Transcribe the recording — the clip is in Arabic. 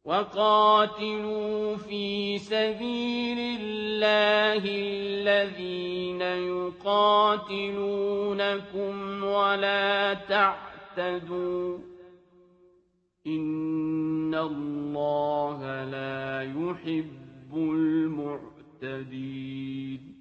وَقَاتِلُوا فِي سَبِيلِ اللَّهِ الَّذِينَ يُقَاتِلُونَكُمْ وَلَا تَعْتَدُوا ۚ إِنَّ اللَّهَ لَا يُحِبُّ الْمُعْتَدِينَ